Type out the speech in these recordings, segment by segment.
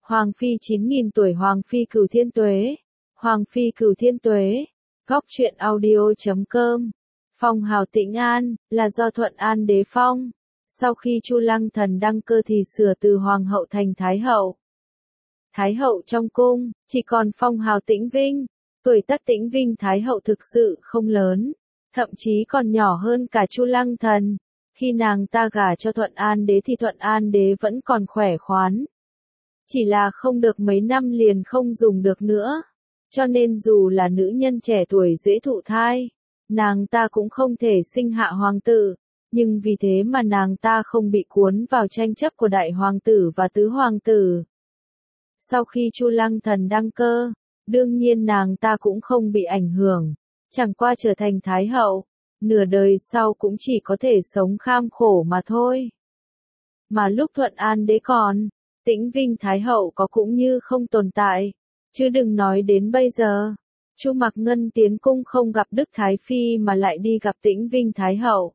Hoàng phi 9.000 tuổi Hoàng phi cửu thiên tuế. Hoàng phi cửu thiên tuế. Góc truyện audio.com. Phong hào Tĩnh An, là do Thuận An đế phong. Sau khi Chu Lăng Thần đăng cơ thì sửa từ Hoàng hậu thành Thái hậu. Thái hậu trong cung, chỉ còn phong hào Tĩnh Vinh. Tuổi tác Tĩnh Vinh Thái hậu thực sự không lớn, thậm chí còn nhỏ hơn cả Chu Lăng Thần. Khi nàng ta gả cho Thuận An đế thì Thuận An đế vẫn còn khỏe khoắn. Chỉ là không được mấy năm liền không dùng được nữa. Cho nên dù là nữ nhân trẻ tuổi dễ thụ thai, nàng ta cũng không thể sinh hạ hoàng tử. Nhưng vì thế mà nàng ta không bị cuốn vào tranh chấp của đại hoàng tử và tứ hoàng tử. Sau khi Chu Lăng Thần đăng cơ, đương nhiên nàng ta cũng không bị ảnh hưởng, chẳng qua trở thành Thái hậu, nửa đời sau cũng chỉ có thể sống kham khổ mà thôi. Mà lúc Thuận An đế còn, Tĩnh Vinh Thái hậu có cũng như không tồn tại, chứ đừng nói đến bây giờ. Chu Mặc Ngân tiến cung không gặp Đức Thái Phi mà lại đi gặp Tĩnh Vinh Thái hậu.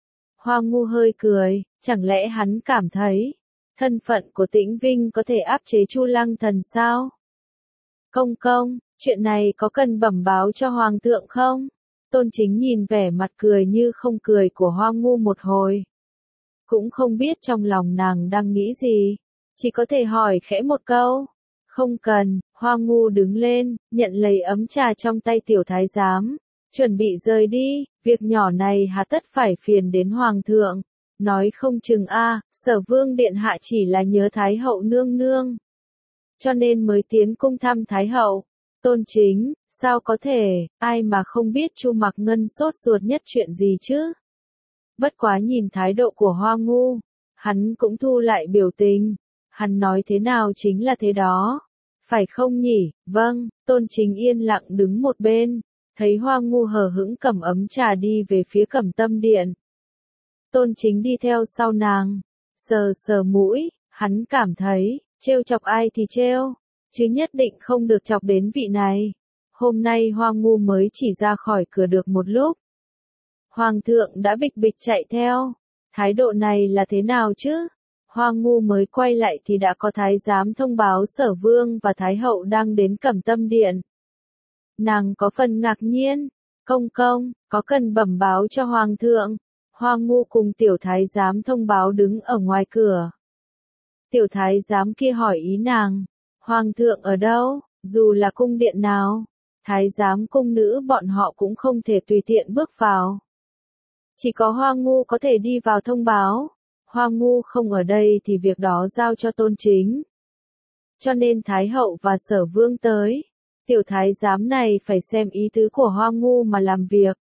Hoa Ngu hơi cười, chẳng lẽ hắn cảm thấy thân phận của Tĩnh Vinh có thể áp chế Chu Lăng Thần sao? Công công, chuyện này có cần bẩm báo cho Hoàng thượng không? Tôn Chính nhìn vẻ mặt cười như không cười của Hoa Ngu một hồi. Cũng không biết trong lòng nàng đang nghĩ gì, chỉ có thể hỏi khẽ một câu. Không cần, Hoa Ngu đứng lên, nhận lấy ấm trà trong tay tiểu thái giám, chuẩn bị rời đi, việc nhỏ này hà tất phải phiền đến Hoàng thượng. Nói không chừng Sở Vương điện hạ chỉ là nhớ Thái hậu nương nương, cho nên mới tiến cung thăm Thái hậu. Tôn Chính, sao có thể, ai mà không biết Chu Mặc Ngân sốt ruột nhất chuyện gì chứ? Bất quá nhìn thái độ của Hoa Ngu, hắn cũng thu lại biểu tình, hắn nói thế nào chính là thế đó. Phải không nhỉ? Vâng, Tôn Chính yên lặng đứng một bên, thấy Hoa Ngu hờ hững cầm ấm trà đi về phía Cẩm Tâm điện. Tôn Chính đi theo sau nàng, sờ sờ mũi, hắn cảm thấy, trêu chọc ai thì trêu, chứ nhất định không được chọc đến vị này. Hôm nay Hoa Ngu mới chỉ ra khỏi cửa được một lúc. Hoàng thượng đã bịch bịch chạy theo, thái độ này là thế nào chứ? Hoa Ngu mới quay lại thì đã có thái giám thông báo Sở Vương và Thái hậu đang đến Cẩm Tâm điện. Nàng có phần ngạc nhiên, công công, có cần bẩm báo cho Hoàng thượng? Hoa Ngu cùng tiểu thái giám thông báo đứng ở ngoài cửa. Tiểu thái giám kia hỏi ý nàng, Hoàng thượng ở đâu, dù là cung điện nào, thái giám cung nữ bọn họ cũng không thể tùy tiện bước vào. Chỉ có Hoa Ngu có thể đi vào thông báo. Hoa Ngu không ở đây thì việc đó giao cho Tôn Chính. Cho nên Thái hậu và Sở Vương tới, tiểu thái giám này phải xem ý tứ của Hoa Ngu mà làm việc.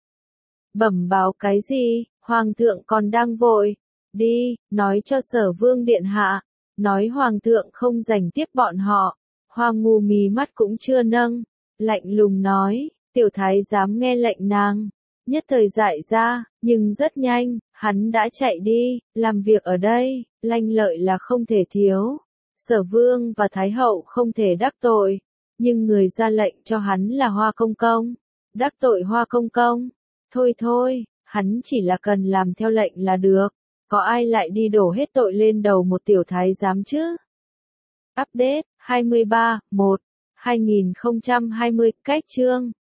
Bẩm báo cái gì, Hoàng thượng còn đang vội, đi, nói cho Sở Vương điện hạ, nói Hoàng thượng không rảnh tiếp bọn họ. Hoa Ngu mí mắt cũng chưa nâng, lạnh lùng nói, tiểu thái giám nghe lệnh nàng, nhất thời dại ra, nhưng rất nhanh, hắn đã chạy đi, làm việc ở đây, lanh lợi là không thể thiếu. Sở Vương và Thái hậu không thể đắc tội, nhưng người ra lệnh cho hắn là Hoa công công, đắc tội Hoa công công, thôi thôi, hắn chỉ là cần làm theo lệnh là được, có ai lại đi đổ hết tội lên đầu một tiểu thái giám chứ? Update 23/1/2020 cách chương